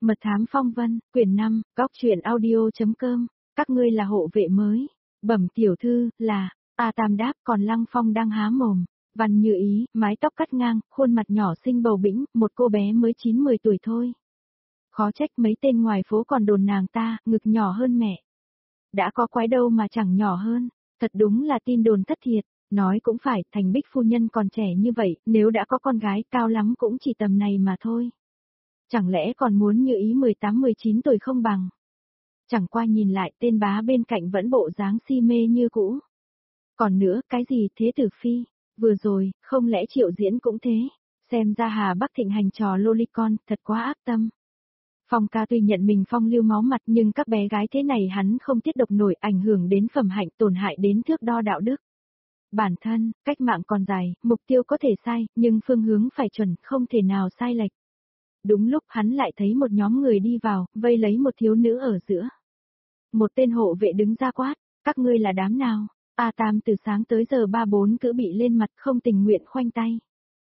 Mật thám phong vân, quyển 5, góc truyện audio.com, các ngươi là hộ vệ mới. Bẩm tiểu thư, là, A Tam đáp, còn Lăng Phong đang há mồm. Văn Như Ý, mái tóc cắt ngang, khuôn mặt nhỏ xinh bầu bĩnh, một cô bé mới 9-10 tuổi thôi. Khó trách mấy tên ngoài phố còn đồn nàng ta, ngực nhỏ hơn mẹ. Đã có quái đâu mà chẳng nhỏ hơn, thật đúng là tin đồn thất thiệt. Nói cũng phải, Thành Bích phu nhân còn trẻ như vậy, nếu đã có con gái cao lắm cũng chỉ tầm này mà thôi. Chẳng lẽ còn muốn Như Ý 18-19 tuổi không bằng. Chẳng qua nhìn lại tên bá bên cạnh vẫn bộ dáng si mê như cũ. Còn nữa, cái gì thế tử phi, vừa rồi, không lẽ Triệu Diễn cũng thế, xem ra Hà Bắc thịnh hành trò lolicon, thật quá ác tâm. Phong ca tuy nhận mình phong lưu máu mặt nhưng các bé gái thế này hắn không tiết độc nổi, ảnh hưởng đến phẩm hạnh, tổn hại đến thước đo đạo đức. Bản thân, cách mạng còn dài, mục tiêu có thể sai, nhưng phương hướng phải chuẩn, không thể nào sai lệch. Đúng lúc hắn lại thấy một nhóm người đi vào, vây lấy một thiếu nữ ở giữa. Một tên hộ vệ đứng ra quát, các ngươi là đám nào? A Tam từ sáng tới giờ 3-4 cữ bị lên mặt không tình nguyện khoanh tay.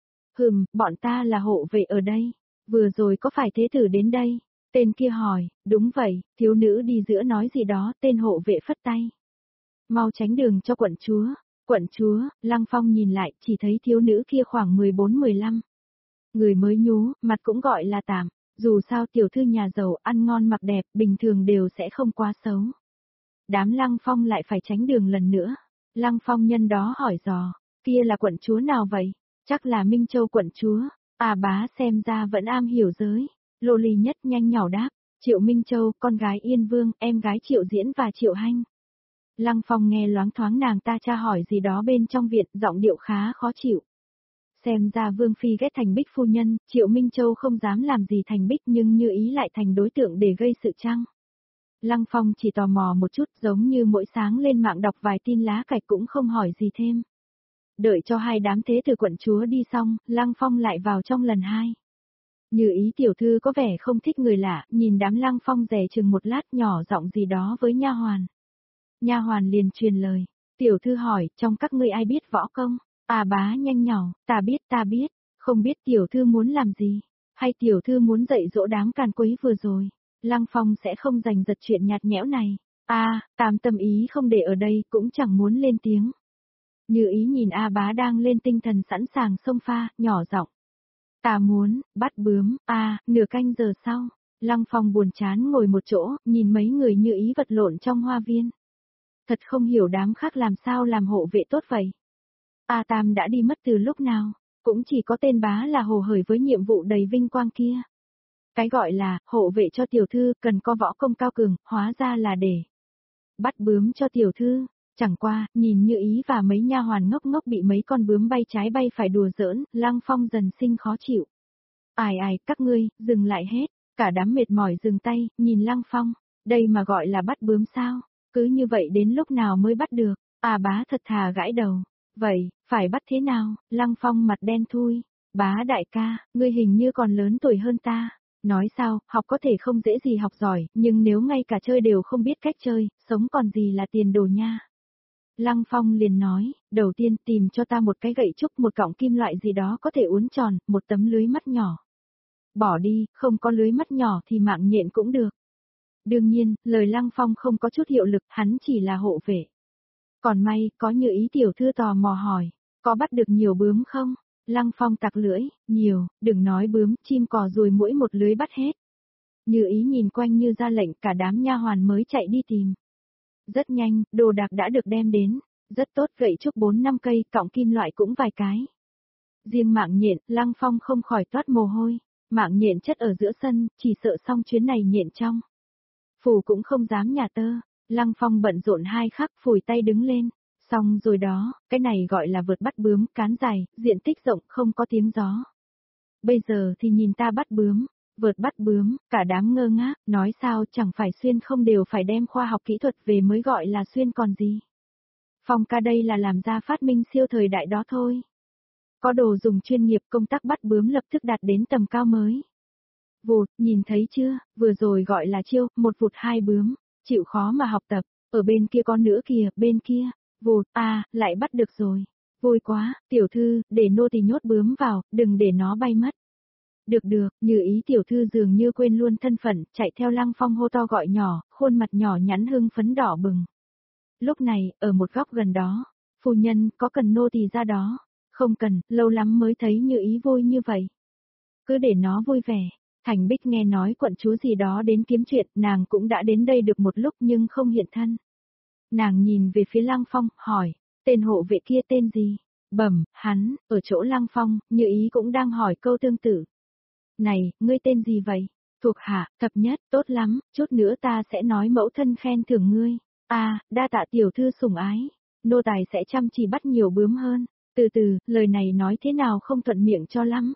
Bọn ta là hộ vệ ở đây. Vừa rồi có phải thế tử đến đây? Tên kia hỏi, đúng vậy, thiếu nữ đi giữa nói gì đó, tên hộ vệ phất tay. Mau tránh đường cho quận chúa. Quận chúa, Lăng Phong nhìn lại, chỉ thấy thiếu nữ kia khoảng 14-15. Người mới nhú, mặt cũng gọi là tạm, dù sao tiểu thư nhà giàu ăn ngon mặc đẹp, bình thường đều sẽ không quá xấu. Đám Lăng Phong lại phải tránh đường lần nữa. Lăng Phong nhân đó hỏi dò, kia là quận chúa nào vậy? Chắc là Minh Châu quận chúa. À bá xem ra vẫn am hiểu giới. Lô ly nhất nhanh nhỏ đáp, Triệu Minh Châu, con gái Yên Vương, em gái Triệu Diễn và Triệu Hanh. Lăng Phong nghe loáng thoáng nàng ta tra hỏi gì đó bên trong viện, giọng điệu khá khó chịu. Xem ra Vương Phi ghét Thành Bích phu nhân, Triệu Minh Châu không dám làm gì Thành Bích nhưng Như Ý lại thành đối tượng để gây sự chăng. Lăng Phong chỉ tò mò một chút, giống như mỗi sáng lên mạng đọc vài tin lá cạch cũng không hỏi gì thêm. Đợi cho hai đám thế tử quận chúa đi xong, Lăng Phong lại vào trong lần hai. Như Ý tiểu thư có vẻ không thích người lạ, nhìn đám Lăng Phong dè chừng một lát, nhỏ giọng gì đó với nha hoàn. Nha hoàn liền truyền lời, tiểu thư hỏi, trong các ngươi ai biết võ công? À bá nhanh nhỏ, ta biết, không biết tiểu thư muốn làm gì, hay tiểu thư muốn dạy dỗ đám càn quấy vừa rồi. Lăng Phong sẽ không giành giật chuyện nhạt nhẽo này. Tam tâm ý không để ở đây, cũng chẳng muốn lên tiếng. Như Ý nhìn A bá đang lên tinh thần sẵn sàng xông pha, nhỏ giọng. Ta muốn, bắt bướm, nửa canh giờ sau. Lăng Phong buồn chán ngồi một chỗ, nhìn mấy người Như Ý vật lộn trong hoa viên. Thật không hiểu đám khác làm sao làm hộ vệ tốt vậy. A Tam đã đi mất từ lúc nào, cũng chỉ có tên bá là hồ hởi với nhiệm vụ đầy vinh quang kia. Cái gọi là, hộ vệ cho tiểu thư, cần có võ công cao cường, hóa ra là để bắt bướm cho tiểu thư. Chẳng qua, nhìn Như Ý và mấy nha hoàn ngốc ngốc bị mấy con bướm bay trái bay phải đùa giỡn, Lăng Phong dần sinh khó chịu. Các ngươi, dừng lại hết, cả đám mệt mỏi dừng tay, nhìn Lăng Phong, đây mà gọi là bắt bướm sao, cứ như vậy đến lúc nào mới bắt được, bá thật thà gãi đầu, vậy, phải bắt thế nào, Lăng Phong mặt đen thui, bá đại ca, ngươi hình như còn lớn tuổi hơn ta. Nói sao, học có thể không dễ gì học giỏi, nhưng nếu ngay cả chơi đều không biết cách chơi, sống còn gì là tiền đồ nha. Lăng Phong liền nói, đầu tiên tìm cho ta một cái gậy trúc, một cọng kim loại gì đó có thể uốn tròn, một tấm lưới mắt nhỏ. Bỏ đi, không có lưới mắt nhỏ thì mạng nhện cũng được. Đương nhiên, lời Lăng Phong không có chút hiệu lực, hắn chỉ là hộ vệ. Còn may, có Như Ý tiểu thư tò mò hỏi, có bắt được nhiều bướm không? Lăng Phong tặc lưỡi, nhiều, đừng nói bướm, chim cò ruồi muỗi một lưới bắt hết. Như Ý nhìn quanh như ra lệnh, cả đám nha hoàn mới chạy đi tìm. Rất nhanh, đồ đạc đã được đem đến, rất tốt, gậy trúc 4-5 cây, cọng kim loại cũng vài cái. Riêng mạng nhện, Lăng Phong không khỏi toát mồ hôi, mạng nhện chất ở giữa sân, chỉ sợ xong chuyến này nhện trong. Phù cũng không dám nhả tơ, Lăng Phong bận rộn 2 khắc, phủi tay đứng lên. Xong rồi đó, cái này gọi là vượt bắt bướm, cán dài, diện tích rộng, không có tiếng gió. Bây giờ thì nhìn ta bắt bướm, vượt bắt bướm, cả đám ngơ ngác, nói sao chẳng phải xuyên không đều phải đem khoa học kỹ thuật về mới gọi là xuyên còn gì. Phong ca đây là làm ra phát minh siêu thời đại đó thôi. Có đồ dùng chuyên nghiệp, công tác bắt bướm lập tức đạt đến tầm cao mới. Vụt, nhìn thấy chưa, vừa rồi gọi là chiêu, một vụt 2 bướm, chịu khó mà học tập, ở bên kia có nữa kìa, bên kia. Vụt, lại bắt được rồi. Vui quá, tiểu thư, để nô tỳ nhốt bướm vào, đừng để nó bay mất. Được được, Như Ý tiểu thư dường như quên luôn thân phận, chạy theo Lăng Phong hô to gọi nhỏ, khuôn mặt nhỏ nhắn hưng phấn đỏ bừng. Lúc này, ở một góc gần đó, phu nhân, có cần nô tỳ ra đó? Không cần, lâu lắm mới thấy Như Ý vui như vậy. Cứ để nó vui vẻ. Thành Bích nghe nói quận chúa gì đó đến kiếm chuyện, nàng cũng đã đến đây được một lúc nhưng không hiện thân. Nàng nhìn về phía Lăng Phong, hỏi, tên hộ vệ kia tên gì? Bẩm, hắn, ở chỗ Lăng Phong, Như Ý cũng đang hỏi câu tương tự. Này, ngươi tên gì vậy? Thuộc hạ, thập nhất, tốt lắm, chút nữa ta sẽ nói mẫu thân khen thưởng ngươi. Đa tạ tiểu thư sủng ái. Nô tài sẽ chăm chỉ bắt nhiều bướm hơn. Từ từ, lời này nói thế nào không thuận miệng cho lắm.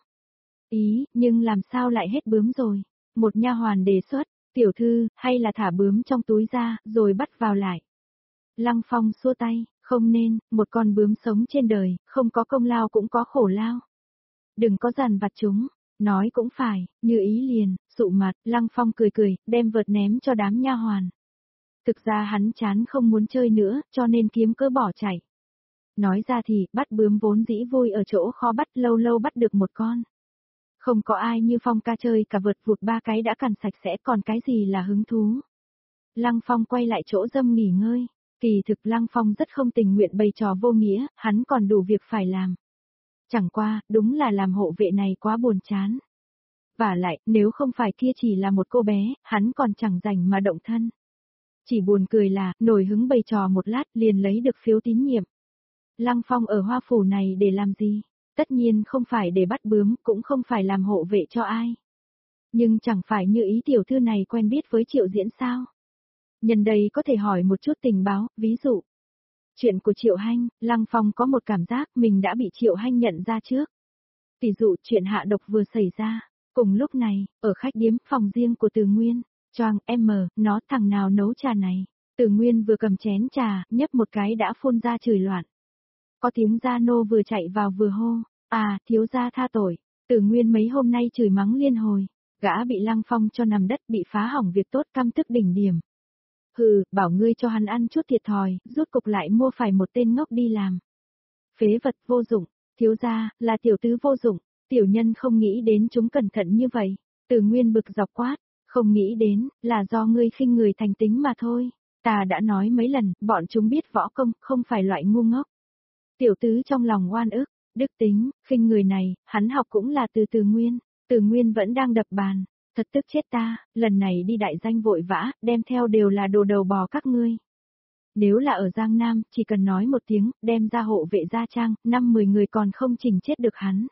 Nhưng làm sao lại hết bướm rồi? Một nha hoàn đề xuất, tiểu thư, hay là thả bướm trong túi ra, rồi bắt vào lại. Lăng Phong xua tay, không nên, một con bướm sống trên đời, không có công lao cũng có khổ lao. Đừng có dằn vặt chúng. Nói cũng phải, Như Ý liền, sụ mặt, Lăng Phong cười cười, đem vợt ném cho đám nha hoàn. Thực ra hắn chán không muốn chơi nữa, cho nên kiếm cớ bỏ chạy. Nói ra thì, bắt bướm vốn dĩ vui ở chỗ khó bắt, lâu lâu bắt được một con. Không có ai như Phong ca chơi cả vợt vụt 3 cái đã cằn sạch sẽ, còn cái gì là hứng thú. Lăng Phong quay lại chỗ dâm nghỉ ngơi. Kỳ thực Lăng Phong rất không tình nguyện bày trò vô nghĩa, hắn còn đủ việc phải làm. Chẳng qua, đúng là làm hộ vệ này quá buồn chán. Và lại, nếu không phải kia chỉ là một cô bé, hắn còn chẳng rảnh mà động thân. Chỉ buồn cười là, nổi hứng bày trò một lát liền lấy được phiếu tín nhiệm. Lăng Phong ở Hoa Phủ này để làm gì? Tất nhiên không phải để bắt bướm, cũng không phải làm hộ vệ cho ai. Nhưng chẳng phải Như Ý tiểu thư này quen biết với Triệu Diễn sao? Nhân đây có thể hỏi một chút tình báo, ví dụ. Chuyện của Triệu Hanh, Lăng Phong có một cảm giác mình đã bị Triệu Hanh nhận ra trước. Ví dụ chuyện hạ độc vừa xảy ra. Cùng lúc này, ở khách điếm, phòng riêng của Từ Nguyên, choang, nó thằng nào nấu trà này. Từ Nguyên vừa cầm chén trà, nhấp một cái đã phun ra chửi loạn. Có tiếng gia nô vừa chạy vào vừa hô, thiếu gia tha tội. Từ Nguyên mấy hôm nay chửi mắng liên hồi, gã bị Lăng Phong cho nằm đất bị phá hỏng việc tốt căm tức đỉnh điểm. Hừ, bảo ngươi cho hắn ăn chút thiệt thòi, rút cục lại mua phải một tên ngốc đi làm. Phế vật vô dụng, thiếu gia, là tiểu tứ vô dụng. Tiểu nhân không nghĩ đến chúng cẩn thận như vậy. Từ Nguyên bực dọc quát, không nghĩ đến, là do ngươi khinh người thành tính mà thôi. Ta đã nói mấy lần, bọn chúng biết võ công, không phải loại ngu ngốc. Tiểu tứ trong lòng oan ức, đức tính, khinh người này, hắn học cũng là Từ Nguyên. Từ Nguyên vẫn đang đập bàn, thật tức chết ta, lần này đi đại danh vội vã, đem theo đều là đồ đầu bò các ngươi. Nếu là ở Giang Nam, chỉ cần nói một tiếng, đem ra hộ vệ gia trang, 5-10 người còn không chỉnh chết được hắn.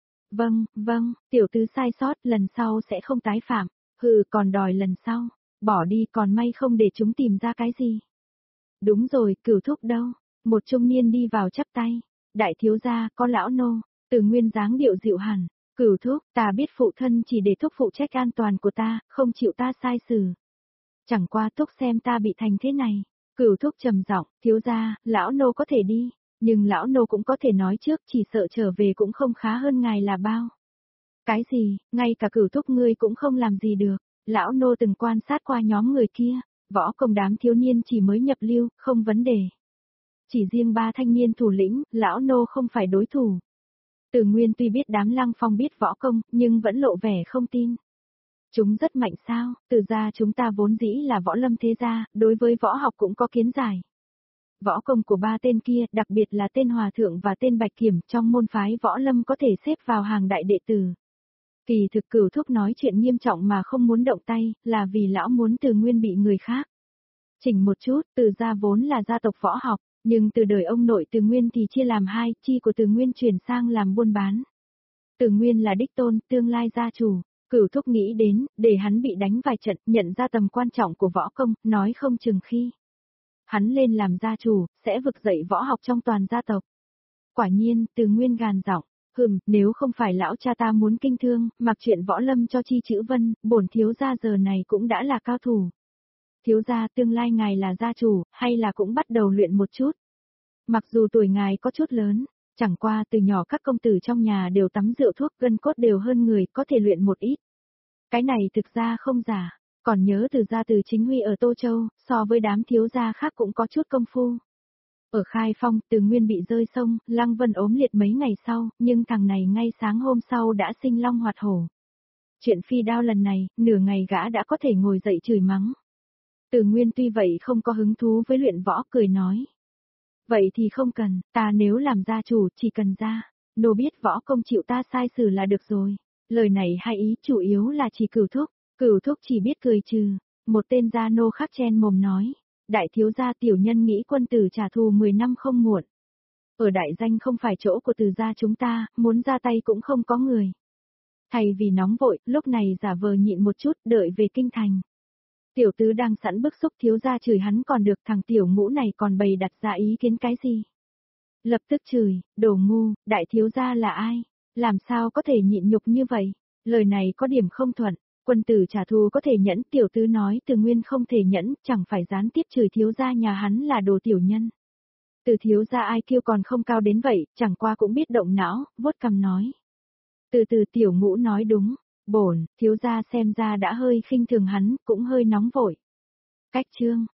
Vâng, tiểu tứ sai sót, lần sau sẽ không tái phạm. Còn đòi lần sau. Bỏ đi, còn may không để chúng tìm ra cái gì. Đúng rồi, Cửu thúc đâu? Một trung niên đi vào chắp tay. Đại thiếu gia, có lão nô. Từ Nguyên dáng điệu dịu hẳn. Cửu thúc, ta biết phụ thân chỉ để thúc phụ trách an toàn của ta, không chịu ta sai xử. Chẳng qua thúc xem ta bị thành thế này. Cửu thúc trầm giọng, thiếu gia, lão nô có thể đi. Nhưng lão nô cũng có thể nói trước, chỉ sợ trở về cũng không khá hơn ngài là bao. Cái gì, ngay cả Cửu thúc ngươi cũng không làm gì được. Lão nô từng quan sát qua nhóm người kia, võ công đám thiếu niên chỉ mới nhập lưu, không vấn đề. Chỉ riêng 3 thanh niên thủ lĩnh, lão nô không phải đối thủ. Từ Nguyên tuy biết đám Lăng Phong biết võ công, nhưng vẫn lộ vẻ không tin. Chúng rất mạnh sao, từ ra chúng ta vốn dĩ là võ lâm thế gia, đối với võ học cũng có kiến giải. Võ công của 3 tên kia, đặc biệt là tên Hòa Thượng và tên Bạch Kiểm trong môn phái võ lâm có thể xếp vào hàng đại đệ tử. Kỳ thực Cửu thúc nói chuyện nghiêm trọng mà không muốn động tay, là vì lão muốn Từ Nguyên bị người khác. Chỉnh một chút, Từ gia vốn là gia tộc võ học, nhưng từ đời ông nội Từ Nguyên thì chia làm 2, chi của Từ Nguyên chuyển sang làm buôn bán. Từ Nguyên là đích tôn, tương lai gia chủ. Cửu thúc nghĩ đến, để hắn bị đánh vài trận, nhận ra tầm quan trọng của võ công, nói không chừng khi hắn lên làm gia chủ, sẽ vực dậy võ học trong toàn gia tộc. Quả nhiên, Từ Nguyên gàn giọng, nếu không phải lão cha ta muốn kinh thương, mặc chuyện võ lâm cho Chi Chữ Vân, bổn thiếu gia giờ này cũng đã là cao thủ. Thiếu gia tương lai ngài là gia chủ, hay là cũng bắt đầu luyện một chút. Mặc dù tuổi ngài có chút lớn, chẳng qua từ nhỏ các công tử trong nhà đều tắm rượu thuốc gân cốt đều hơn người, có thể luyện một ít. Cái này thực ra không giả, còn nhớ từ gia Từ Chính Huy ở Tô Châu, so với đám thiếu gia khác cũng có chút công phu. Ở Khai Phong, Từ Nguyên bị rơi sông, Lăng Vân ốm liệt mấy ngày sau, nhưng thằng này ngay sáng hôm sau đã sinh long hoạt hổ. Chuyện phi đao lần này, nửa ngày gã đã có thể ngồi dậy chửi mắng. Từ Nguyên tuy vậy không có hứng thú với luyện võ, cười nói. Vậy thì không cần, ta nếu làm gia chủ chỉ cần ra, nô biết võ công chịu ta sai xử là được rồi. Lời này hay ý, chủ yếu là chỉ Cửu Thúc chỉ biết cười trừ. Một tên gia nô khác chen mồm nói, đại thiếu gia tiểu nhân nghĩ quân tử trả thù 10 năm không muộn. Ở đại danh không phải chỗ của từ gia chúng ta, muốn ra tay cũng không có người. Thay vì nóng vội, lúc này giả vờ nhịn một chút, đợi về kinh thành. Tiểu tứ đang sẵn bức xúc, thiếu gia chửi hắn còn được, thằng tiểu ngũ này còn bày đặt ra ý kiến cái gì. Lập tức chửi, đồ ngu, đại thiếu gia là ai? Làm sao có thể nhịn nhục như vậy? Lời này có điểm không thuận, quân tử trả thù có thể nhẫn, tiểu tứ nói Từ Nguyên không thể nhẫn, chẳng phải gián tiếp chửi thiếu gia nhà hắn là đồ tiểu nhân. Từ thiếu gia ai kêu còn không cao đến vậy, chẳng qua cũng biết động não, vuốt cằm nói. Từ từ tiểu ngũ nói đúng, bổn, thiếu gia xem ra đã hơi khinh thường hắn, cũng hơi nóng vội. Cách chương.